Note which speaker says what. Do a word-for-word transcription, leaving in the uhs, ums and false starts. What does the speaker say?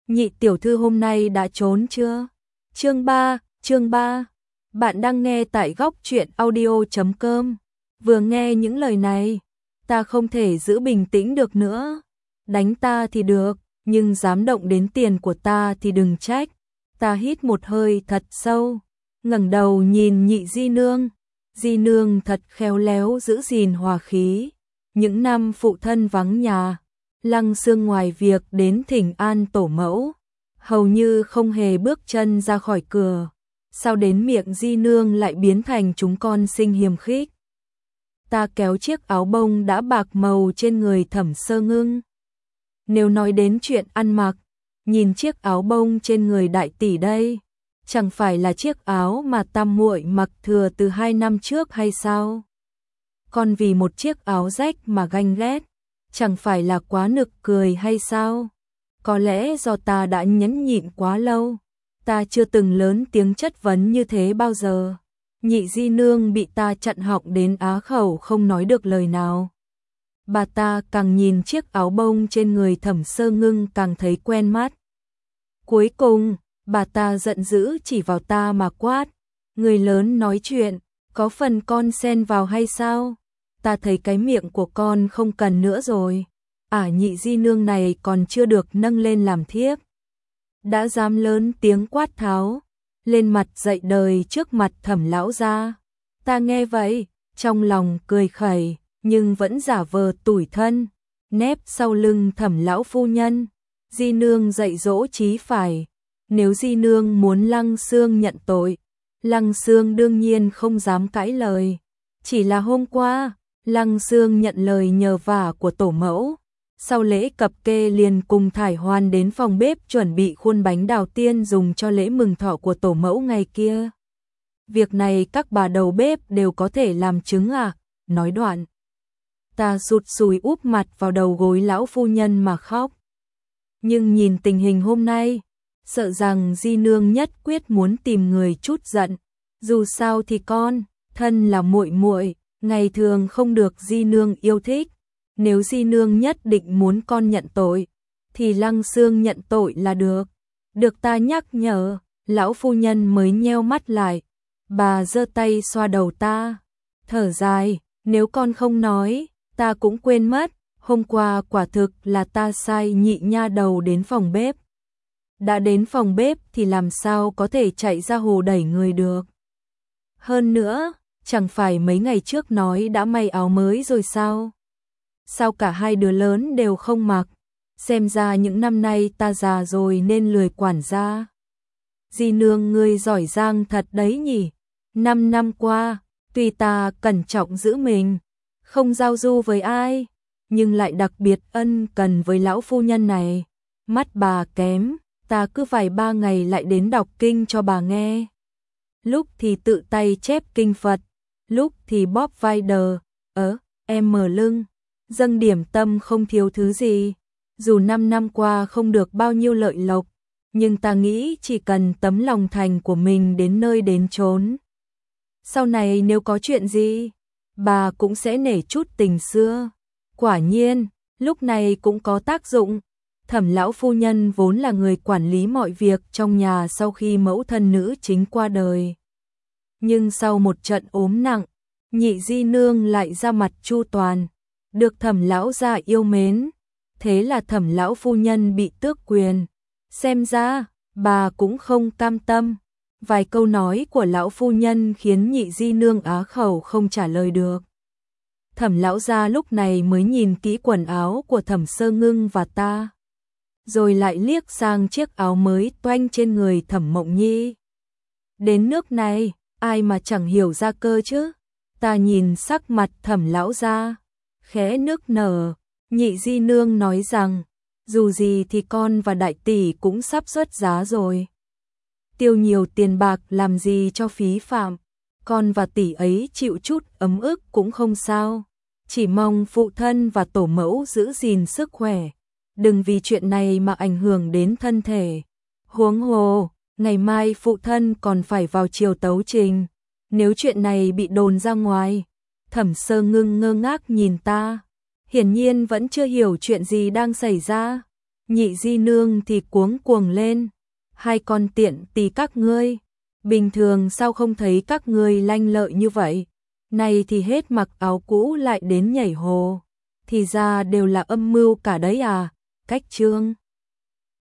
Speaker 1: Nhị tiểu thư hôm nay đã trốn chưa? Chương ba, chương ba. Bạn đang nghe tại góc truyện audio chấm com. Vừa nghe những lời này, ta không thể giữ bình tĩnh được nữa. Đánh ta thì được, nhưng dám động đến tiền của ta thì đừng trách. Ta hít một hơi thật sâu, ngẩng đầu nhìn nhị di nương. Di nương thật khéo léo giữ gìn hòa khí. Những năm phụ thân vắng nhà, Lăng Xương ngoài việc đến thỉnh an tổ mẫu, hầu như không hề bước chân ra khỏi cửa. Sao đến miệng di nương lại biến thành chúng con sinh hiềm khích? Ta kéo chiếc áo bông đã bạc màu trên người Thẩm Sơ Ngưng. Nếu nói đến chuyện ăn mặc, nhìn chiếc áo bông trên người đại tỷ đây, chẳng phải là chiếc áo mà tam muội mặc thừa từ hai năm trước hay sao? Còn vì một chiếc áo rách mà ganh ghét, chẳng phải là quá nực cười hay sao? Có lẽ do ta đã nhẫn nhịn quá lâu, ta chưa từng lớn tiếng chất vấn như thế bao giờ. Nhị di nương bị ta chặn họng đến á khẩu không nói được lời nào. Bà ta càng nhìn chiếc áo bông trên người Thẩm Sơ Ngưng càng thấy quen mắt. Cuối cùng, bà ta giận dữ chỉ vào ta mà quát: người lớn nói chuyện, có phần con xen vào hay sao? Ta thấy cái miệng của con không cần nữa rồi. Ả nhị di nương này còn chưa được nâng lên làm thiếp, đã dám lớn tiếng quát tháo, lên mặt dạy đời trước mặt Thẩm lão gia. Ta nghe vậy, trong lòng cười khẩy, nhưng vẫn giả vờ tủi thân, nép sau lưng Thẩm lão phu nhân. Di nương dạy dỗ chí phải, nếu di nương muốn Lăng Xương nhận tội, Lăng Xương đương nhiên không dám cãi lời. Chỉ là hôm qua, Lăng Xương nhận lời nhờ vả của tổ mẫu, sau lễ cập kê liền cùng Thải Hoan đến phòng bếp chuẩn bị khuôn bánh đào tiên dùng cho lễ mừng thọ của tổ mẫu ngày kia. Việc này các bà đầu bếp đều có thể làm chứng à? Nói đoạn, ta sụt sùi úp mặt vào đầu gối lão phu nhân mà khóc. Nhưng nhìn tình hình hôm nay, sợ rằng di nương nhất quyết muốn tìm người chút giận. Dù sao thì con, thân là muội muội, ngày thường không được di nương yêu thích. Nếu di nương nhất định muốn con nhận tội, thì Lăng Xương nhận tội là được. Được ta nhắc nhở, lão phu nhân mới nheo mắt lại. Bà giơ tay xoa đầu ta, thở dài, nếu con không nói, ta cũng quên mất. Hôm qua quả thực là ta sai nhị nha đầu đến phòng bếp. Đã đến phòng bếp thì làm sao có thể chạy ra hồ đẩy người được. Hơn nữa, chẳng phải mấy ngày trước nói đã may áo mới rồi sao? Sao cả hai đứa lớn đều không mặc? Xem ra những năm nay ta già rồi nên lười quản gia. Di nương ngươi giỏi giang thật đấy nhỉ. Năm năm qua, tuy ta cẩn trọng giữ mình, không giao du với ai, nhưng lại đặc biệt ân cần với lão phu nhân này. Mắt bà kém, ta cứ vài ba ngày lại đến đọc kinh cho bà nghe. Lúc thì tự tay chép kinh Phật, lúc thì bóp vai đờ, ớ, em mở lưng, dâng điểm tâm không thiếu thứ gì. Dù năm năm qua không được bao nhiêu lợi lộc, nhưng ta nghĩ chỉ cần tấm lòng thành của mình đến nơi đến chốn, sau này nếu có chuyện gì, bà cũng sẽ nể chút tình xưa. Quả nhiên, lúc này cũng có tác dụng. Thẩm lão phu nhân vốn là người quản lý mọi việc trong nhà sau khi mẫu thân nữ chính qua đời. Nhưng sau một trận ốm nặng, nhị di nương lại ra mặt chu toàn, được Thẩm lão gia yêu mến. Thế là Thẩm lão phu nhân bị tước quyền. Xem ra, bà cũng không cam tâm. Vài câu nói của lão phu nhân khiến nhị di nương á khẩu không trả lời được. Thẩm lão gia lúc này mới nhìn kỹ quần áo của Thẩm Sơ Ngưng và ta, rồi lại liếc sang chiếc áo mới toanh trên người Thẩm Mộng Nhi. Đến nước này, ai mà chẳng hiểu ra cơ chứ? Ta nhìn sắc mặt Thẩm lão gia, khẽ nức nở. Nhị di nương nói rằng, dù gì thì con và đại tỷ cũng sắp xuất giá rồi. Tiêu nhiều tiền bạc làm gì cho phí phạm, con và tỷ ấy chịu chút ấm ức cũng không sao. Chỉ mong phụ thân và tổ mẫu giữ gìn sức khỏe, đừng vì chuyện này mà ảnh hưởng đến thân thể. Huống hồ, ngày mai phụ thân còn phải vào triều tấu trình, nếu chuyện này bị đồn ra ngoài. Thẩm Sơ Ngưng ngơ ngác nhìn ta, hiển nhiên vẫn chưa hiểu chuyện gì đang xảy ra. Nhị di nương thì cuống cuồng lên, hai con tiện tì các ngươi, bình thường sao không thấy các ngươi lanh lợi như vậy, này thì hết mặc áo cũ lại đến nhảy hồ, thì ra đều là âm mưu cả đấy à, cách trương.